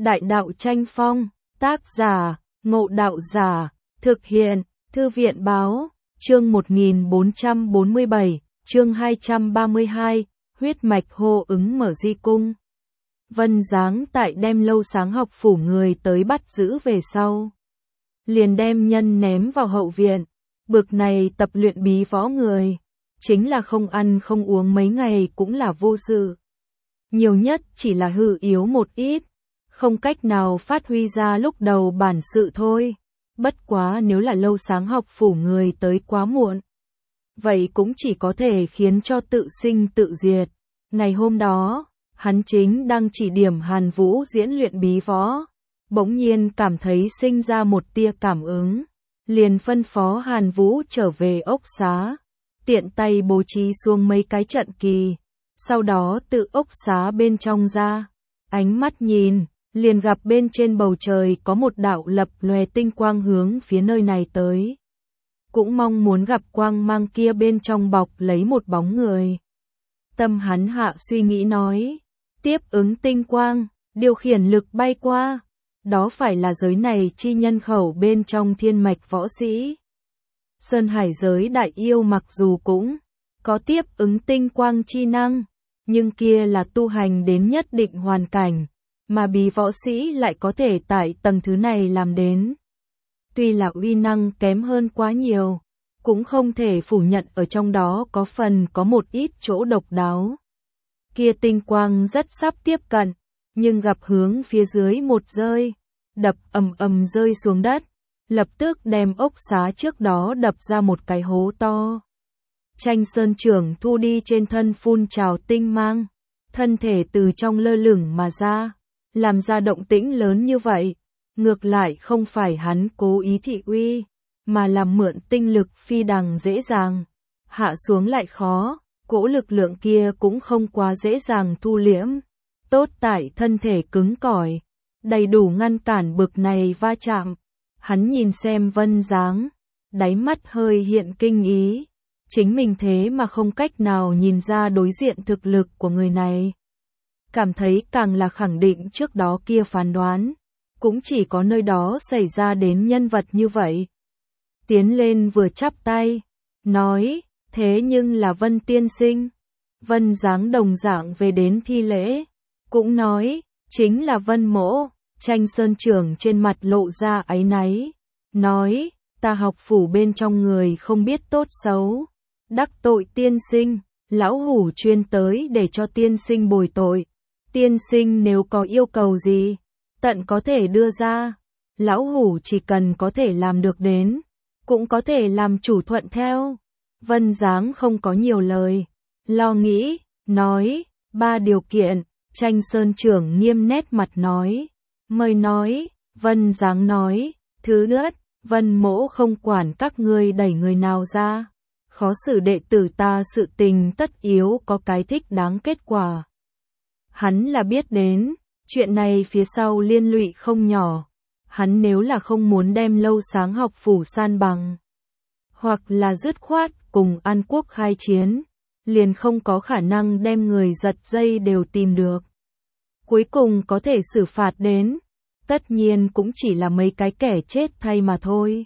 Đại đạo tranh phong, tác giả, Ngộ Đạo Giả, thực hiện, Thư viện báo, chương 1447, chương 232, huyết mạch hô ứng mở di cung. Vân Giáng tại đem Lâu Sáng học phủ người tới bắt giữ về sau. Liền đem nhân ném vào hậu viện, bực này tập luyện bí võ người, chính là không ăn không uống mấy ngày cũng là vô sự. Nhiều nhất chỉ là hư yếu một ít, không cách nào phát huy ra lúc đầu bản sự thôi. Bất quá nếu là Lâu Sáng học phủ người tới quá muộn, vậy cũng chỉ có thể khiến cho tự sinh tự diệt. Ngày hôm đó, hắn chính đang chỉ điểm Hàn Vũ diễn luyện bí võ, bỗng nhiên cảm thấy sinh ra một tia cảm ứng, liền phân phó Hàn Vũ trở về ốc xá, tiện tay bố trí xuống mấy cái trận kỳ, sau đó tự ốc xá bên trong ra, ánh mắt nhìn, liền gặp bên trên bầu trời có một đạo lập lòe tinh quang hướng phía nơi này tới. Cũng mong muốn gặp quang mang kia bên trong bọc lấy một bóng người. Tâm hắn hạ suy nghĩ nói, tiếp ứng tinh quang, điều khiển lực bay qua, đó phải là giới này chi nhân khẩu bên trong thiên mạch võ sĩ. Sơn Hải giới đại yêu mặc dù cũng có tiếp ứng tinh quang chi năng, nhưng kia là tu hành đến nhất định hoàn cảnh, mà bí võ sĩ lại có thể tại tầng thứ này làm đến. Tuy là uy năng kém hơn quá nhiều, cũng không thể phủ nhận ở trong đó có phần có một ít chỗ độc đáo. Kia tinh quang rất sắp tiếp cận, nhưng gặp hướng phía dưới một rơi, đập ầm ầm rơi xuống đất, lập tức đem ốc xá trước đó đập ra một cái hố to. Tranh Sơn trưởng thu đi trên thân phun trào tinh mang, thân thể từ trong lơ lửng mà ra, làm ra động tĩnh lớn như vậy. Ngược lại không phải hắn cố ý thị uy, mà là mượn tinh lực phi đằng dễ dàng, hạ xuống lại khó, cỗ lực lượng kia cũng không quá dễ dàng thu liễm, tốt tại thân thể cứng cỏi, đầy đủ ngăn cản bực này va chạm. Hắn nhìn xem Vân Giáng, đáy mắt hơi hiện kinh ý, chính mình thế mà không cách nào nhìn ra đối diện thực lực của người này. Cảm thấy càng là khẳng định trước đó kia phán đoán, cũng chỉ có nơi đó xảy ra đến nhân vật như vậy. Tiến lên vừa chắp tay, nói, thế nhưng là Vân tiên sinh. Vân Giáng đồng dạng về đến thi lễ, cũng nói, chính là Vân mỗ. Tranh Sơn trưởng trên mặt lộ ra áy náy, nói, ta học phủ bên trong người không biết tốt xấu, đắc tội tiên sinh, lão hủ chuyên tới để cho tiên sinh bồi tội. Tiên sinh nếu có yêu cầu gì, tận có thể đưa ra, lão hủ chỉ cần có thể làm được đến, cũng có thể làm chủ thuận theo. Vân Giáng không có nhiều lời, lo nghĩ, nói, 3 điều kiện. Tranh Sơn trưởng nghiêm nét mặt nói, mời nói. Vân Giáng nói, thứ nhất, Vân mỗ không quản các ngươi đẩy người nào ra, khó xử đệ tử ta sự tình tất yếu có cái thích đáng kết quả. Hắn là biết đến, chuyện này phía sau liên lụy không nhỏ, hắn nếu là không muốn đem Lâu Sáng học phủ san bằng, hoặc là dứt khoát cùng An Quốc khai chiến, liền không có khả năng đem người giật dây đều tìm được. Cuối cùng có thể xử phạt đến, tất nhiên cũng chỉ là mấy cái kẻ chết thay mà thôi.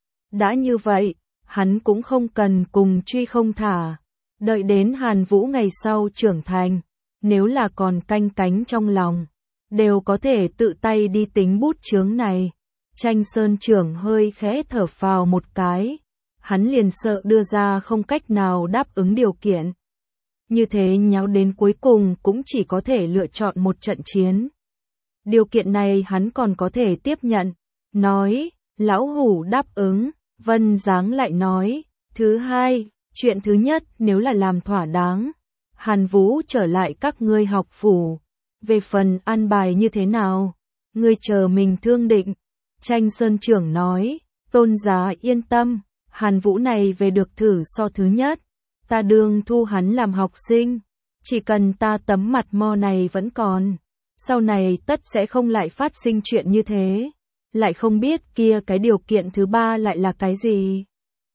Đã như vậy, hắn cũng không cần cùng truy không thả, đợi đến Hàn Vũ ngày sau trưởng thành, nếu là còn canh cánh trong lòng, đều có thể tự tay đi tính bút chướng này. Tranh Sơn trưởng hơi khẽ thở phào một cái, hắn liền sợ đưa ra không cách nào đáp ứng điều kiện. Như thế nháo đến cuối cùng cũng chỉ có thể lựa chọn một trận chiến. Điều kiện này hắn còn có thể tiếp nhận, nói, lão hủ đáp ứng. Vân Giáng lại nói, thứ hai, chuyện thứ nhất nếu là làm thỏa đáng, Hàn Vũ trở lại các ngươi học phủ, về phần an bài như thế nào, ngươi chờ mình thương định. Tranh Sơn trưởng nói, tôn giá yên tâm, Hàn Vũ này về được thử so thứ nhất, ta đương thu hắn làm học sinh, chỉ cần ta tấm mặt mo này vẫn còn, sau này tất sẽ không lại phát sinh chuyện như thế, lại không biết kia cái điều kiện thứ ba lại là cái gì.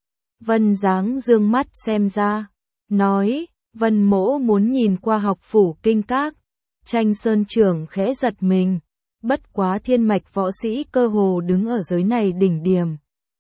Vân Giáng dương mắt xem ra, nói, Vân mỗ muốn nhìn qua học phủ kinh các. Tranh Sơn trưởng khẽ giật mình, Bất quá thiên mạch võ sĩ cơ hồ đứng ở giới này đỉnh điểm.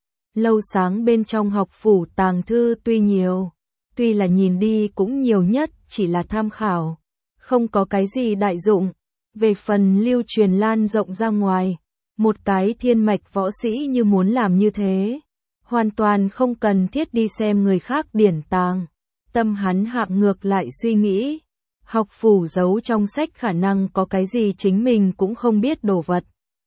Lâu sáng bên trong học phủ tàng thư tuy nhiều, tuy là nhìn đi cũng nhiều nhất chỉ là tham khảo, không có cái gì đại dụng. Về phần lưu truyền lan rộng ra ngoài, một cái thiên mạch võ sĩ như muốn làm như thế, hoàn toàn không cần thiết đi xem người khác điển tàng. Tâm hắn hạng ngược lại suy nghĩ, học phủ giấu trong sách khả năng có cái gì chính mình cũng không biết đồ vật.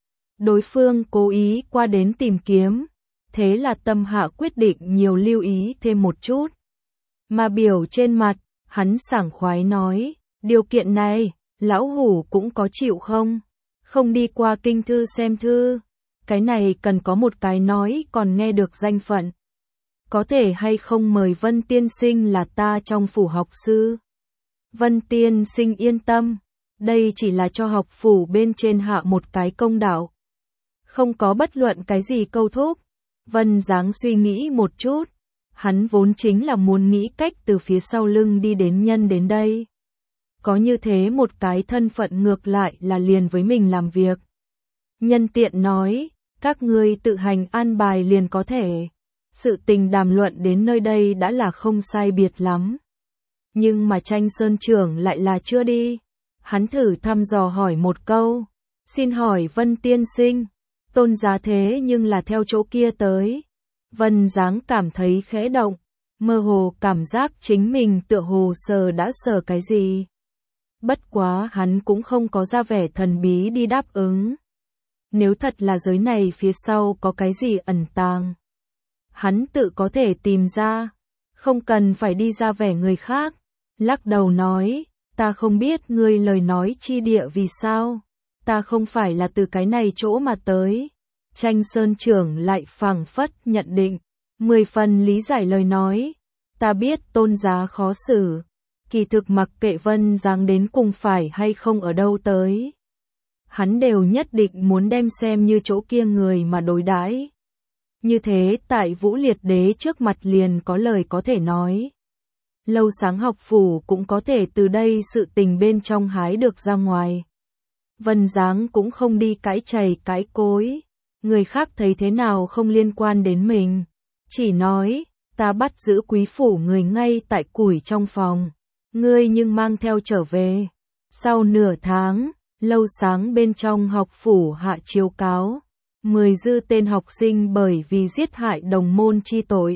Đối phương cố ý qua đến tìm kiếm, thế là tâm hạ quyết định nhiều lưu ý thêm một chút. Mà biểu trên mặt, hắn sảng khoái nói, điều kiện này, lão hủ cũng có chịu không? Không đi qua kinh thư xem thư, cái này cần có một cái nói còn nghe được danh phận. Có thể hay không mời Vân tiên sinh là ta trong phủ học sư? Vân tiên sinh yên tâm, đây chỉ là cho học phủ bên trên hạ một cái công đạo. Không có bất luận cái gì câu thúc. Vân Giáng suy nghĩ một chút, hắn vốn chính là muốn nghĩ cách từ phía sau lưng đi đến nhân đến đây. Có như thế một cái thân phận ngược lại là liền với mình làm việc. Nhân tiện nói, các ngươi tự hành an bài liền có thể. Sự tình đàm luận đến nơi đây đã là không sai biệt lắm. Nhưng mà Tranh Sơn trưởng lại là chưa đi. Hắn thử thăm dò hỏi một câu. Xin hỏi Vân tiên sinh, Tôn giá thế nhưng là theo chỗ kia tới. Vân Giáng cảm thấy khẽ động, mơ hồ cảm giác chính mình tựa hồ đã sờ cái gì. Bất quá hắn cũng không có ra vẻ thần bí đi đáp ứng. Nếu thật là giới này phía sau có cái gì ẩn tàng, hắn tự có thể tìm ra, không cần phải đi ra vẻ người khác. Lắc đầu nói, ta không biết ngươi lời nói chi địa vì sao, ta không phải là từ cái này chỗ mà tới. Tranh Sơn trưởng lại phảng phất nhận định, 10 phần lý giải lời nói, ta biết Tôn giá khó xử, kỳ thực mặc kệ Vân Giáng đến cùng phải hay không ở đâu tới, hắn đều nhất định muốn đem xem như chỗ kia người mà đối đãi. Như thế tại Vũ Liệt Đế trước mặt liền có lời có thể nói. Lâu sáng học phủ cũng có thể từ đây sự tình bên trong hái được ra ngoài. Vân Giáng cũng không đi cãi chày cãi cối, người khác thấy thế nào không liên quan đến mình. Chỉ nói, ta bắt giữ quý phủ người ngay tại củi trong phòng, ngươi nhưng mang theo trở về. Sau nửa tháng, lâu sáng bên trong học phủ hạ chiếu cáo, 10 dư tên học sinh bởi vì giết hại đồng môn chi tội,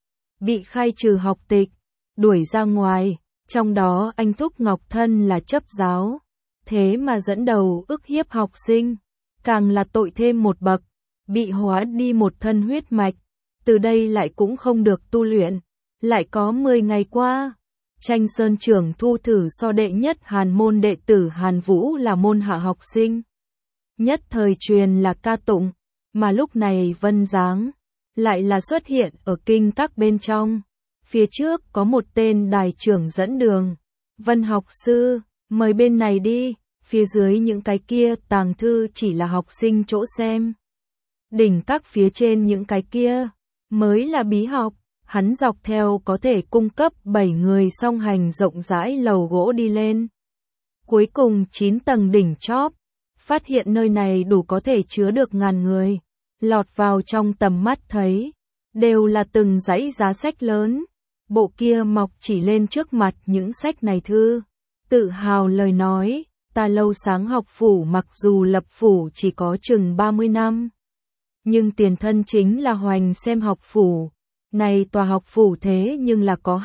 bị khai trừ học tịch, đuổi ra ngoài, trong đó anh Thúc Ngọc Thân là chấp giáo, thế mà dẫn đầu ức hiếp học sinh, càng là tội thêm một bậc, bị hóa đi một thân huyết mạch, từ đây lại cũng không được tu luyện. Lại có 10 ngày qua, Tranh Sơn trưởng thu thử so đệ nhất Hàn môn đệ tử Hàn Vũ là môn hạ học sinh. Nhất thời truyền là ca tụng, mà lúc này Vân Giáng lại là xuất hiện ở kinh các bên trong. Phía trước có một tên đài trưởng dẫn đường, Vân học sư, mời bên này đi, phía dưới những cái kia tàng thư chỉ là học sinh chỗ xem. Đỉnh các phía trên những cái kia, mới là bí học, hắn dọc theo có thể cung cấp 7 người song hành rộng rãi lầu gỗ đi lên. Cuối cùng 9 tầng đỉnh chóp, phát hiện nơi này đủ có thể chứa được ngàn người, lọt vào trong tầm mắt thấy, đều là từng dãy giá sách lớn. Bộ kia mọc chỉ lên trước mặt những sách này thư, tự hào lời nói, ta lâu sáng học phủ mặc dù lập phủ chỉ có chừng 30 năm, nhưng tiền thân chính là hoành xem học phủ, này tòa học phủ thế nhưng là có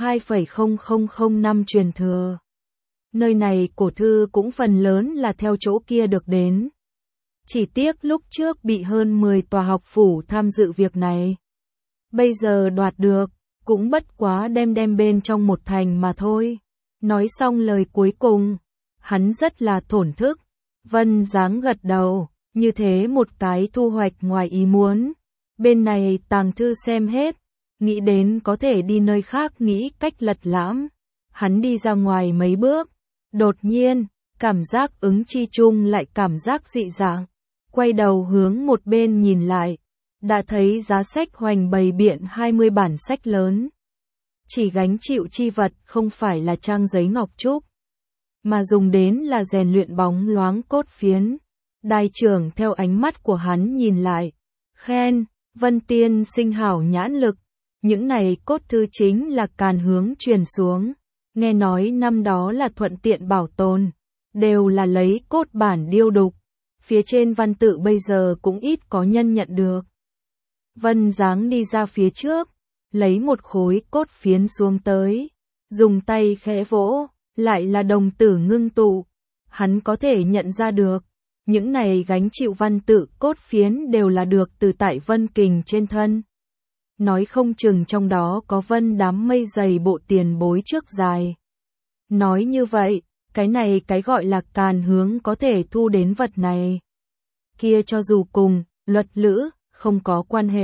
2,0005 năm truyền thừa. Nơi này cổ thư cũng phần lớn là theo chỗ kia được đến. Chỉ tiếc lúc trước bị hơn 10 tòa học phủ tham dự việc này. Bây giờ đoạt được, cũng bất quá đem bên trong một thành mà thôi. Nói xong lời cuối cùng, hắn rất là thổn thức. Vân Giáng gật đầu, như thế một cái thu hoạch ngoài ý muốn. Bên này tàng thư xem hết, nghĩ đến có thể đi nơi khác nghĩ cách lật lãm. Hắn đi ra ngoài mấy bước, đột nhiên, cảm giác ứng chi chung lại cảm giác dị dạng. Quay đầu hướng một bên nhìn lại, đã thấy giá sách hoành bày biện 20 bản sách lớn. Chỉ gánh chịu chi vật không phải là trang giấy ngọc trúc, mà dùng đến là rèn luyện bóng loáng cốt phiến. Đài trưởng theo ánh mắt của hắn nhìn lại, khen, Vân tiên sinh hảo nhãn lực, những này cốt thư chính là Càn Hướng truyền xuống, nghe nói năm đó là thuận tiện bảo tồn, đều là lấy cốt bản điêu đục, phía trên văn tự bây giờ cũng ít có nhân nhận được. Vân Giáng đi ra phía trước, lấy một khối cốt phiến xuống tới, dùng tay khẽ vỗ, lại là đồng tử ngưng tụ, hắn có thể nhận ra được. Những này gánh chịu văn tự cốt phiến đều là được từ tại Vân Kình trên thân. Nói không chừng trong đó có Vân đám mây dày bộ tiền bối trước dài. Nói như vậy, cái này cái gọi là Càn Hướng có thể thu đến vật này. Kia cho dù cùng, luật lữ, không có quan hệ.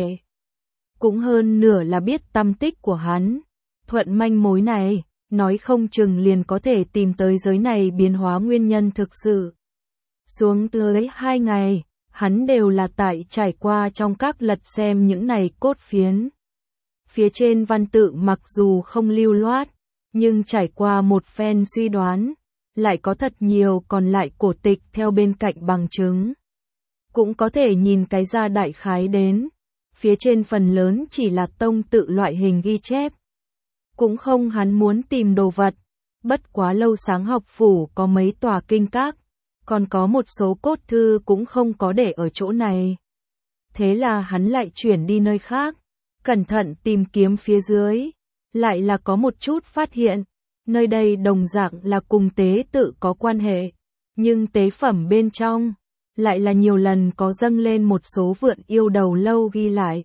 Cũng hơn nửa là biết tâm tích của hắn. Thuận manh mối này, nói không chừng liền có thể tìm tới giới này biến hóa nguyên nhân thực sự. Xuống tới 2 ngày, hắn đều là tại trải qua trong các lật xem những này cốt phiến. Phía trên văn tự mặc dù không lưu loát, nhưng trải qua một phen suy đoán, lại có thật nhiều còn lại cổ tịch theo bên cạnh bằng chứng. Cũng có thể nhìn cái ra đại khái đến, phía trên phần lớn chỉ là tông tự loại hình ghi chép. Cũng không hắn muốn tìm đồ vật, bất quá Lâu Sáng học phủ có mấy tòa kinh các. Còn có một số cốt thư cũng không có để ở chỗ này. Thế là hắn lại chuyển đi nơi khác, cẩn thận tìm kiếm phía dưới, lại là có một chút phát hiện, nơi đây đồng dạng là cùng tế tự có quan hệ, nhưng tế phẩm bên trong, lại là nhiều lần có dâng lên một số vượn yêu đầu lâu ghi lại,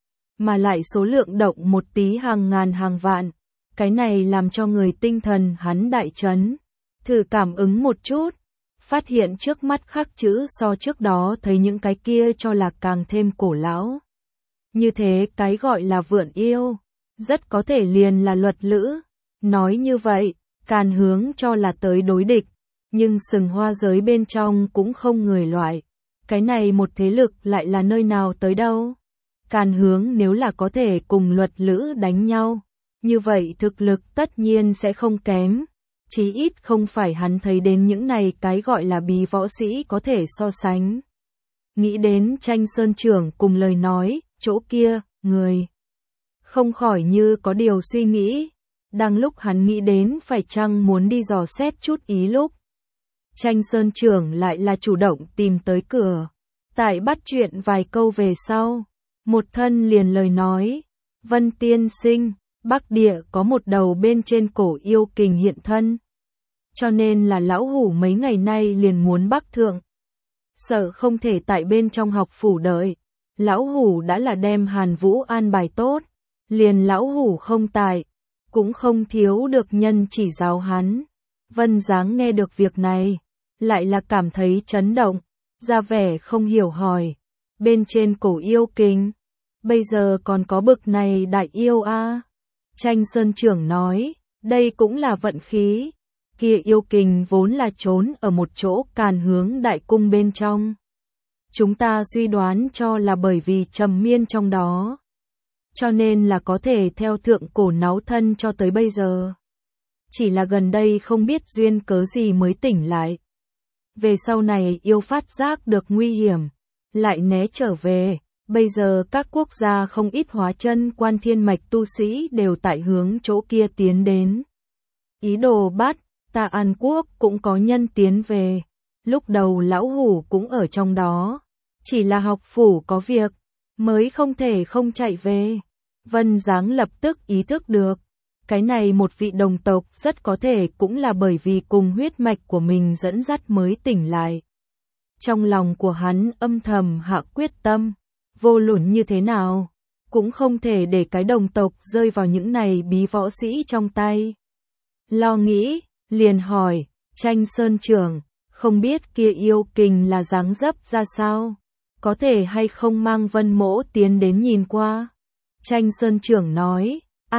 mà lại số lượng động một tí hàng ngàn hàng vạn, cái này làm cho người tinh thần hắn đại chấn, thử cảm ứng một chút. Phát hiện trước mắt khắc chữ so trước đó thấy những cái kia cho là càng thêm cổ lão. Như thế cái gọi là vượn yêu, rất có thể liền là luật lữ. Nói như vậy, Càn Hướng cho là tới đối địch, nhưng sừng hoa giới bên trong cũng không người loại. Cái này một thế lực lại là nơi nào tới đâu? Càn Hướng nếu là có thể cùng luật lữ đánh nhau, như vậy thực lực tất nhiên sẽ không kém. Chí ít không phải hắn thấy đến những này cái gọi là bí võ sĩ có thể so sánh. Nghĩ đến Tranh Sơn trưởng cùng lời nói, chỗ kia, người. Không khỏi như có điều suy nghĩ. Đang lúc hắn nghĩ đến phải chăng muốn đi dò xét chút ý lúc. Tranh Sơn trưởng lại là chủ động tìm tới cửa. Tại bắt chuyện vài câu về sau. Một thân liền lời nói. Vân tiên sinh, Bắc Địa có một đầu bên trên cổ yêu kình hiện thân. Cho nên là lão hủ mấy ngày nay liền muốn bắc thượng. Sợ không thể tại bên trong học phủ đợi. Lão hủ đã là đem Hàn Vũ an bài tốt. Liền lão hủ không tại. Cũng không thiếu được nhân chỉ giáo hắn. Vân Giáng nghe được việc này. Lại là cảm thấy chấn động. Ra vẻ không hiểu hỏi. Bên trên cổ yêu kình. Bây giờ còn có bực này đại yêu a. Tranh Sơn trưởng nói. Đây cũng là vận khí. Kia yêu kình vốn là trốn ở một chỗ Càn Hướng đại cung bên trong. Chúng ta suy đoán cho là bởi vì trầm miên trong đó. Cho nên là có thể theo thượng cổ náu thân cho tới bây giờ. Chỉ là gần đây không biết duyên cớ gì mới tỉnh lại. Về sau này yêu phát giác được nguy hiểm. Lại né trở về. Bây giờ các quốc gia không ít hóa chân quan thiên mạch tu sĩ đều tại hướng chỗ kia tiến đến. Ý đồ bắt. Ta An Quốc cũng có nhân tiến về, lúc đầu lão hủ cũng ở trong đó, chỉ là học phủ có việc, mới không thể không chạy về. Vân Giáng lập tức ý thức được, cái này một vị đồng tộc rất có thể cũng là bởi vì cùng huyết mạch của mình dẫn dắt mới tỉnh lại. Trong lòng của hắn âm thầm hạ quyết tâm, vô luận như thế nào, cũng không thể để cái đồng tộc rơi vào những này bí võ sĩ trong tay. Lo nghĩ, liền hỏi, Tranh Sơn trưởng, không biết kia yêu kình là dáng dấp ra sao, có thể hay không mang Vân mỗ tiến đến nhìn qua. Tranh Sơn trưởng nói,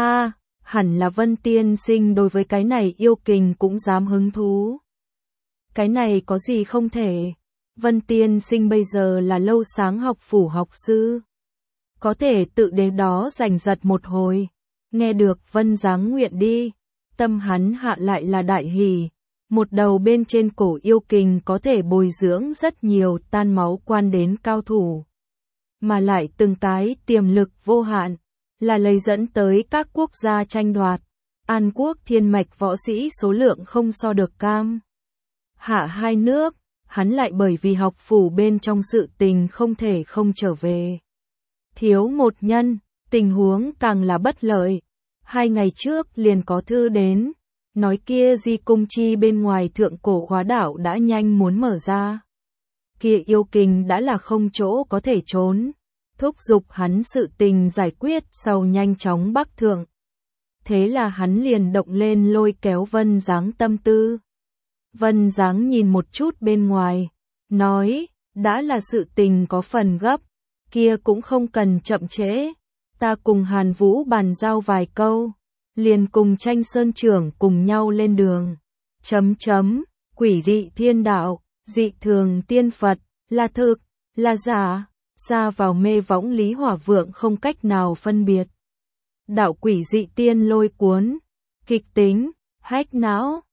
hẳn là Vân tiên sinh đối với cái này yêu kình cũng dám hứng thú. Cái này có gì không thể, Vân tiên sinh bây giờ là Lâu Sáng học phủ học sư. Có thể tự đến đó giành giật một hồi, nghe được Vân Giáng nguyện đi. Tâm hắn hạ lại là đại hỉ, Một đầu bên trên cổ yêu kình có thể bồi dưỡng rất nhiều tan máu quan đến cao thủ. Mà lại từng cái tiềm lực vô hạn, là lấy dẫn tới các quốc gia tranh đoạt. An Quốc thiên mạch võ sĩ số lượng không so được cam. Hạ hai nước, hắn lại bởi vì học phủ bên trong sự tình không thể không trở về. Thiếu một nhân, tình huống càng là bất lợi. 2 ngày trước liền có thư đến, nói kia Di Cung Chi bên ngoài thượng cổ hóa đảo đã nhanh muốn mở ra. Kia yêu kình đã là không chỗ có thể trốn, thúc giục hắn sự tình giải quyết sau nhanh chóng bắc thượng. Thế là hắn liền động lên lôi kéo Vân Giáng tâm tư. Vân Giáng nhìn một chút bên ngoài, nói, đã là sự tình có phần gấp, kia cũng không cần chậm trễ. Ta cùng Hàn Vũ bàn giao vài câu, liền cùng Tranh Sơn trưởng cùng nhau lên đường. Quỷ dị thiên đạo, dị thường tiên Phật, là thực, là giả, xa vào mê võng Lý Hỏa Vượng không cách nào phân biệt. Đạo quỷ dị tiên lôi cuốn, kịch tính, hách não,